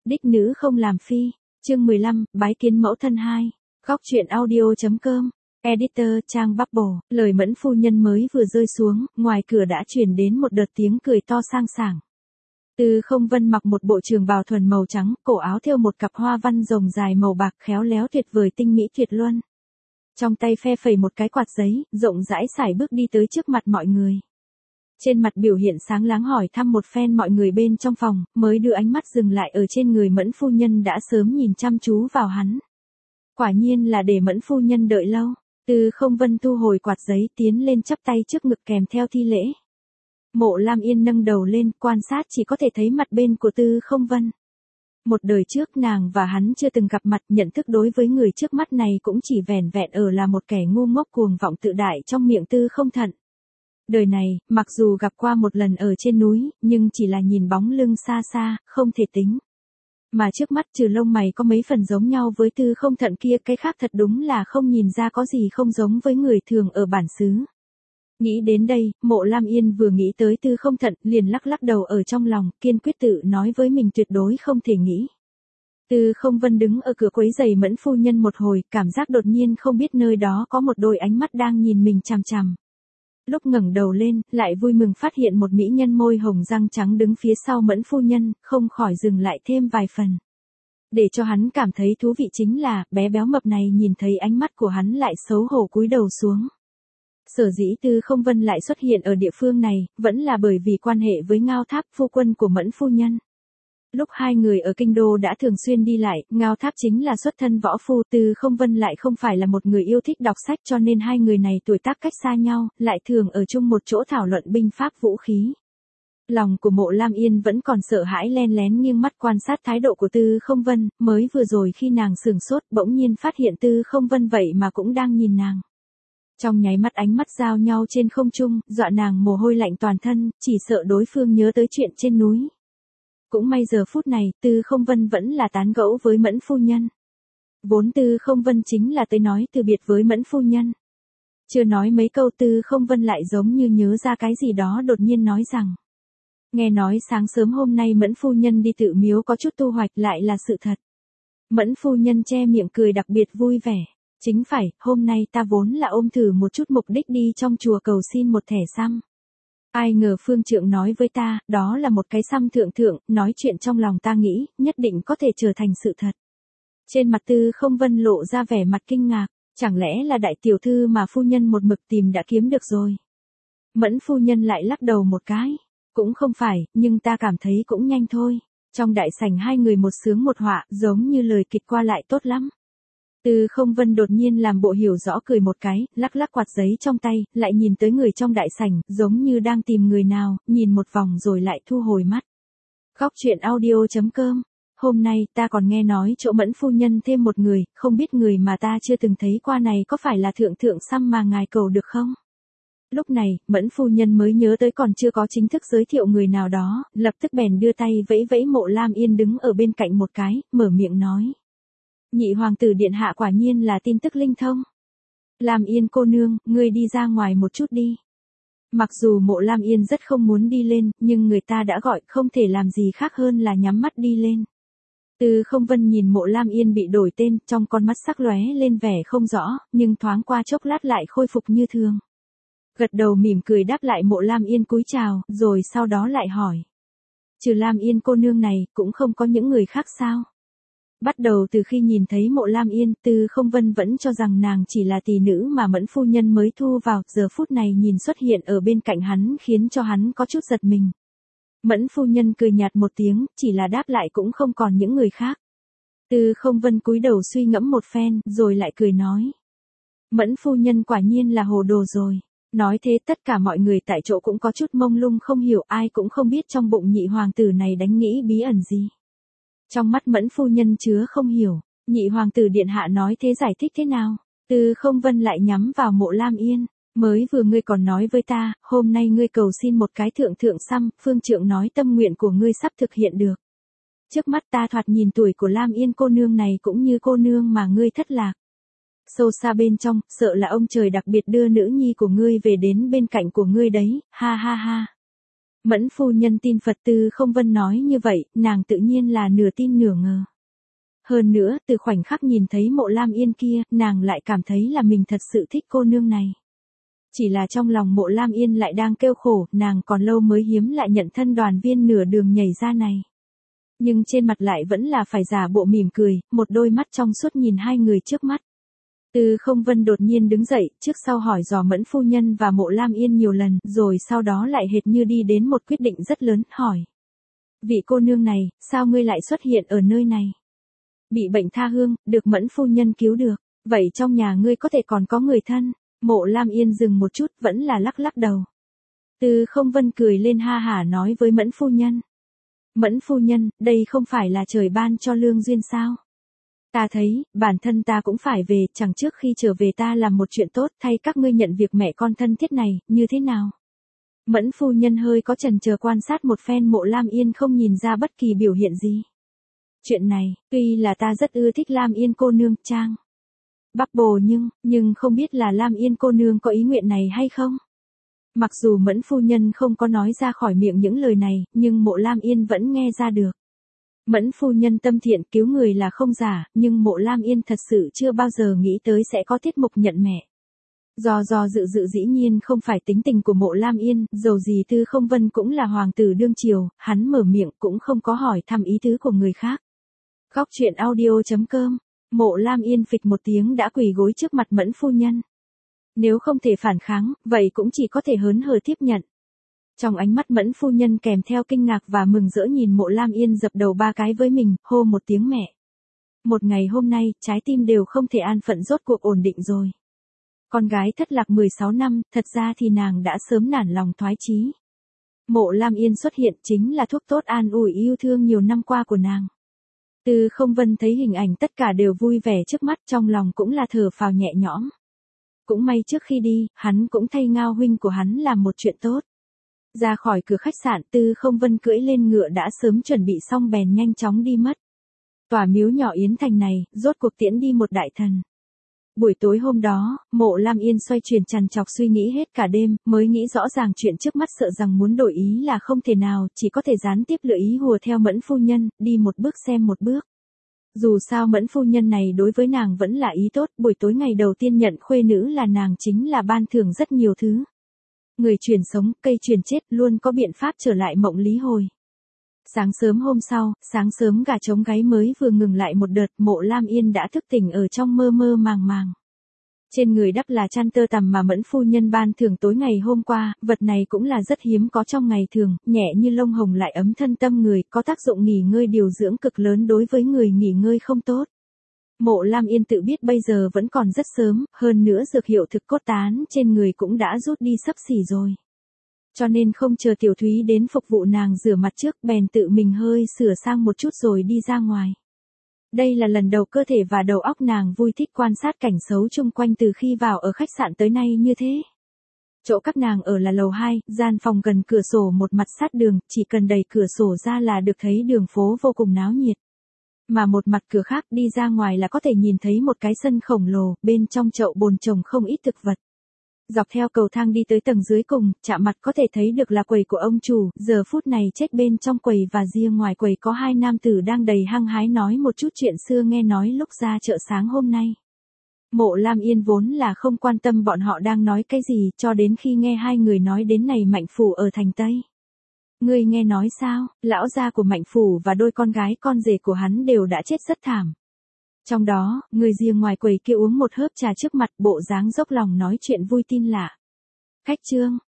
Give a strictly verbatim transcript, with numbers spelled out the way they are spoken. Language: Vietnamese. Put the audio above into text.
Đích nữ không làm phi. Chương mười lăm, bái kiến mẫu thân hai. Góc truyện audio.com. Editor Trang Bubble. Lời Mẫn phu nhân mới vừa rơi xuống, ngoài cửa đã truyền đến một đợt tiếng cười to sang sảng. Từ Không Vân mặc một bộ trường bào thuần màu trắng, cổ áo thêu một cặp hoa văn rồng dài màu bạc khéo léo tuyệt vời tinh mỹ tuyệt luân. Trong tay phe phẩy một cái quạt giấy, rộng rãi sải bước đi tới trước mặt mọi người. Trên mặt biểu hiện sáng láng hỏi thăm một phen mọi người bên trong phòng, mới đưa ánh mắt dừng lại ở trên người Mẫn phu nhân đã sớm nhìn chăm chú vào hắn. Quả nhiên là để Mẫn phu nhân đợi lâu. Từ Không Vân thu hồi quạt giấy tiến lên chắp tay trước ngực kèm theo thi lễ. Mộ Lam Yên nâng đầu lên quan sát chỉ có thể thấy mặt bên của Từ Không Vân. Một đời trước nàng và hắn chưa từng gặp mặt, nhận thức đối với người trước mắt này cũng chỉ vẻn vẹn ở là một kẻ ngu ngốc cuồng vọng tự đại trong miệng Tư Không Thận. Đời này, mặc dù gặp qua một lần ở trên núi, nhưng chỉ là nhìn bóng lưng xa xa, không thể tính. Mà trước mắt trừ lông mày có mấy phần giống nhau với Tư Không Thận kia, cái khác thật đúng là không nhìn ra có gì không giống với người thường ở bản xứ. Nghĩ đến đây, Mộ Lam Yên vừa nghĩ tới Tư Không Thận, liền lắc lắc đầu ở trong lòng, kiên quyết tự nói với mình tuyệt đối không thể nghĩ. Tư Không Vân đứng ở cửa quấy giày Mẫn phu nhân một hồi, cảm giác đột nhiên không biết nơi đó có một đôi ánh mắt đang nhìn mình chằm chằm. Lúc ngẩng đầu lên, lại vui mừng phát hiện một mỹ nhân môi hồng răng trắng đứng phía sau Mẫn phu nhân, không khỏi dừng lại thêm vài phần. Để cho hắn cảm thấy thú vị chính là, bé béo mập này nhìn thấy ánh mắt của hắn lại xấu hổ cúi đầu xuống. Sở dĩ Tư Không Vân lại xuất hiện ở địa phương này, vẫn là bởi vì quan hệ với Ngao Tháp, phu quân của Mẫn phu nhân. Lúc hai người ở kinh đô đã thường xuyên đi lại, Ngao Tháp chính là xuất thân võ phu, Tư Không Vân lại không phải là một người yêu thích đọc sách, cho nên hai người này tuổi tác cách xa nhau, lại thường ở chung một chỗ thảo luận binh pháp vũ khí. Lòng của Mộ Lam Yên vẫn còn sợ hãi, len lén nghiêng mắt quan sát thái độ của Tư Không Vân, mới vừa rồi khi nàng sửng sốt bỗng nhiên phát hiện Tư Không Vân vậy mà cũng đang nhìn nàng. Trong nháy mắt ánh mắt giao nhau trên không trung, dọa nàng mồ hôi lạnh toàn thân, chỉ sợ đối phương nhớ tới chuyện trên núi. Cũng may giờ phút này, Tư Không Vân vẫn là tán gẫu với Mẫn phu nhân. Vốn Tư Không Vân chính là tới nói từ biệt với Mẫn phu nhân. Chưa nói mấy câu Tư Không Vân lại giống như nhớ ra cái gì đó đột nhiên nói rằng. Nghe nói sáng sớm hôm nay Mẫn phu nhân đi tự miếu có chút tu hoạch, lại là sự thật. Mẫn phu nhân che miệng cười đặc biệt vui vẻ. Chính phải, hôm nay ta vốn là ôm thử một chút mục đích đi trong chùa cầu xin một thẻ xăm. Ai ngờ phương trượng nói với ta, đó là một cái xăm thượng thượng, nói chuyện trong lòng ta nghĩ, nhất định có thể trở thành sự thật. Trên mặt Tư Không Vân lộ ra vẻ mặt kinh ngạc, chẳng lẽ là đại tiểu thư mà phu nhân một mực tìm đã kiếm được rồi. Mẫn phu nhân lại lắc đầu một cái, cũng không phải, nhưng ta cảm thấy cũng nhanh thôi. Trong đại sảnh hai người một sướng một họa, giống như lời kịch qua lại tốt lắm. Tư Không Vân đột nhiên làm bộ hiểu rõ cười một cái, lắc lắc quạt giấy trong tay, lại nhìn tới người trong đại sảnh, giống như đang tìm người nào, nhìn một vòng rồi lại thu hồi mắt. Góc truyện audio.com. Hôm nay ta còn nghe nói chỗ Mẫn phu nhân thêm một người, không biết người mà ta chưa từng thấy qua này có phải là thượng thượng xăm mà ngài cầu được không? Lúc này, Mẫn phu nhân mới nhớ tới còn chưa có chính thức giới thiệu người nào đó, lập tức bèn đưa tay vẫy vẫy Mộ Lam Yên đứng ở bên cạnh một cái, mở miệng nói. Nhị hoàng tử điện hạ quả nhiên là tin tức linh thông. Lam Yên cô nương, ngươi đi ra ngoài một chút đi. Mặc dù Mộ Lam Yên rất không muốn đi lên, nhưng người ta đã gọi, không thể làm gì khác hơn là nhắm mắt đi lên. Tư Không Vân nhìn Mộ Lam Yên bị đổi tên, trong con mắt sắc lóe lên vẻ không rõ, nhưng thoáng qua chốc lát lại khôi phục như thường. Gật đầu mỉm cười đáp lại Mộ Lam Yên cúi chào, rồi sau đó lại hỏi. Trừ Lam Yên cô nương này, cũng không có những người khác sao? Bắt đầu từ khi nhìn thấy Mộ Lam Yên, Tư Không Vân vẫn cho rằng nàng chỉ là tỷ nữ mà Mẫn phu nhân mới thu vào, giờ phút này nhìn xuất hiện ở bên cạnh hắn khiến cho hắn có chút giật mình. Mẫn phu nhân cười nhạt một tiếng, chỉ là đáp lại cũng không còn những người khác. Tư Không Vân cúi đầu suy ngẫm một phen, rồi lại cười nói. Mẫn phu nhân quả nhiên là hồ đồ rồi. Nói thế tất cả mọi người tại chỗ cũng có chút mông lung không hiểu, ai cũng không biết trong bụng nhị hoàng tử này đánh nghĩ bí ẩn gì. Trong mắt Mẫn phu nhân chứa không hiểu, nhị hoàng tử điện hạ nói thế giải thích thế nào? Tư Không Vân lại nhắm vào Mộ Lam Yên, mới vừa ngươi còn nói với ta, hôm nay ngươi cầu xin một cái thượng thượng xăm, phương trượng nói tâm nguyện của ngươi sắp thực hiện được. Trước mắt ta thoạt nhìn tuổi của Lam Yên cô nương này cũng như cô nương mà ngươi thất lạc. Sâu xa bên trong, sợ là ông trời đặc biệt đưa nữ nhi của ngươi về đến bên cạnh của ngươi đấy, ha ha ha. Mẫn phu nhân tin Phật, Tư Không Vân nói như vậy, nàng tự nhiên là nửa tin nửa ngờ. Hơn nữa, từ khoảnh khắc nhìn thấy Mộ Lam Yên kia, nàng lại cảm thấy là mình thật sự thích cô nương này. Chỉ là trong lòng Mộ Lam Yên lại đang kêu khổ, nàng còn lâu mới hiếm lại nhận thân đoàn viên nửa đường nhảy ra này. Nhưng trên mặt lại vẫn là phải giả bộ mỉm cười, một đôi mắt trong suốt nhìn hai người trước mắt. Tư Không Vân đột nhiên đứng dậy, trước sau hỏi dò Mẫn phu nhân và Mộ Lam Yên nhiều lần, rồi sau đó lại hệt như đi đến một quyết định rất lớn, hỏi. Vị cô nương này, sao ngươi lại xuất hiện ở nơi này? Bị bệnh tha hương, được Mẫn phu nhân cứu được, vậy trong nhà ngươi có thể còn có người thân? Mộ Lam Yên dừng một chút, vẫn là lắc lắc đầu. Tư Không Vân cười lên ha hả nói với Mẫn phu nhân. Mẫn phu nhân, đây không phải là trời ban cho lương duyên sao? Ta thấy, bản thân ta cũng phải về, chẳng trước khi trở về ta làm một chuyện tốt, thay các ngươi nhận việc mẹ con thân thiết này, như thế nào? Mẫn phu nhân hơi có chần chờ quan sát một phen Mộ Lam Yên, không nhìn ra bất kỳ biểu hiện gì. Chuyện này, tuy là ta rất ưa thích Lam Yên cô nương, Trang Bắc Bồ, nhưng, nhưng không biết là Lam Yên cô nương có ý nguyện này hay không? Mặc dù Mẫn phu nhân không có nói ra khỏi miệng những lời này, nhưng Mộ Lam Yên vẫn nghe ra được. Mẫn phu nhân tâm thiện, cứu người là không giả, nhưng Mộ Lam Yên thật sự chưa bao giờ nghĩ tới sẽ có tiết mục nhận mẹ. Do do dự dự dĩ nhiên không phải tính tình của Mộ Lam Yên, dầu gì Tư Không Vân cũng là hoàng tử đương triều, hắn mở miệng cũng không có hỏi thăm ý tứ của người khác. Góc truyện audio chấm com. Mộ Lam Yên phịch một tiếng đã quỳ gối trước mặt Mẫn phu nhân. Nếu không thể phản kháng, vậy cũng chỉ có thể hớn hở tiếp nhận. Trong ánh mắt Mẫn phu nhân kèm theo kinh ngạc và mừng rỡ nhìn Mộ Lam Yên dập đầu ba cái với mình, hô một tiếng mẹ. Một ngày hôm nay, trái tim đều không thể an phận, rốt cuộc ổn định rồi. Con gái thất lạc mười sáu năm, thật ra thì nàng đã sớm nản lòng thoái chí. Mộ Lam Yên xuất hiện chính là thuốc tốt an ủi yêu thương nhiều năm qua của nàng. Tư Không Vân thấy hình ảnh tất cả đều vui vẻ trước mắt, trong lòng cũng là thở phào nhẹ nhõm. Cũng may trước khi đi, hắn cũng thay Ngao huynh của hắn làm một chuyện tốt. Ra khỏi cửa khách sạn, Tư Không Vân cưỡi lên ngựa đã sớm chuẩn bị xong bèn nhanh chóng đi mất. Tòa miếu nhỏ Yến Thành này, rốt cuộc tiễn đi một đại thần. Buổi tối hôm đó, Mộ Lam Yên xoay chuyển trằn trọc suy nghĩ hết cả đêm, mới nghĩ rõ ràng chuyện trước mắt, sợ rằng muốn đổi ý là không thể nào, chỉ có thể gián tiếp lựa ý hùa theo Mẫn phu nhân, đi một bước xem một bước. Dù sao Mẫn phu nhân này đối với nàng vẫn là ý tốt, buổi tối ngày đầu tiên nhận khuê nữ là nàng chính là ban thưởng rất nhiều thứ. Người truyền sống, cây truyền chết, luôn có biện pháp trở lại mộng lý hồi. Sáng sớm hôm sau, sáng sớm gà trống gáy mới vừa ngừng lại một đợt, Mộ Lam Yên đã thức tỉnh ở trong mơ mơ màng màng. Trên người đắp là chăn tơ tằm mà Mẫn phu nhân ban thưởng tối ngày hôm qua, vật này cũng là rất hiếm có trong ngày thường, nhẹ như lông hồng lại ấm thân tâm người, có tác dụng nghỉ ngơi điều dưỡng cực lớn đối với người nghỉ ngơi không tốt. Mộ Lam Yên tự biết bây giờ vẫn còn rất sớm, hơn nữa dược hiệu thực cốt tán trên người cũng đã rút đi xấp xỉ rồi. Cho nên không chờ Tiểu Thúy đến phục vụ nàng rửa mặt trước, bèn tự mình hơi sửa sang một chút rồi đi ra ngoài. Đây là lần đầu cơ thể và đầu óc nàng vui thích quan sát cảnh xấu chung quanh từ khi vào ở khách sạn tới nay như thế. Chỗ các nàng ở là lầu hai, gian phòng gần cửa sổ một mặt sát đường, chỉ cần đẩy cửa sổ ra là được thấy đường phố vô cùng náo nhiệt. Mà một mặt cửa khác đi ra ngoài là có thể nhìn thấy một cái sân khổng lồ, bên trong chậu bồn trồng không ít thực vật. Dọc theo cầu thang đi tới tầng dưới cùng, chạm mặt có thể thấy được là quầy của ông chủ, giờ phút này chết bên trong quầy và riêng ngoài quầy có hai nam tử đang đầy hăng hái nói một chút chuyện xưa nghe nói lúc ra chợ sáng hôm nay. Mộ Lam Yên vốn là không quan tâm bọn họ đang nói cái gì, cho đến khi nghe hai người nói đến này Mạnh Phủ ở thành Tây. Ngươi nghe nói sao, lão gia của Mạnh Phủ và đôi con gái con rể của hắn đều đã chết rất thảm. Trong đó, người riêng ngoài quầy kia uống một hớp trà trước mặt, bộ dáng dốc lòng nói chuyện vui tin lạ. Khách trương,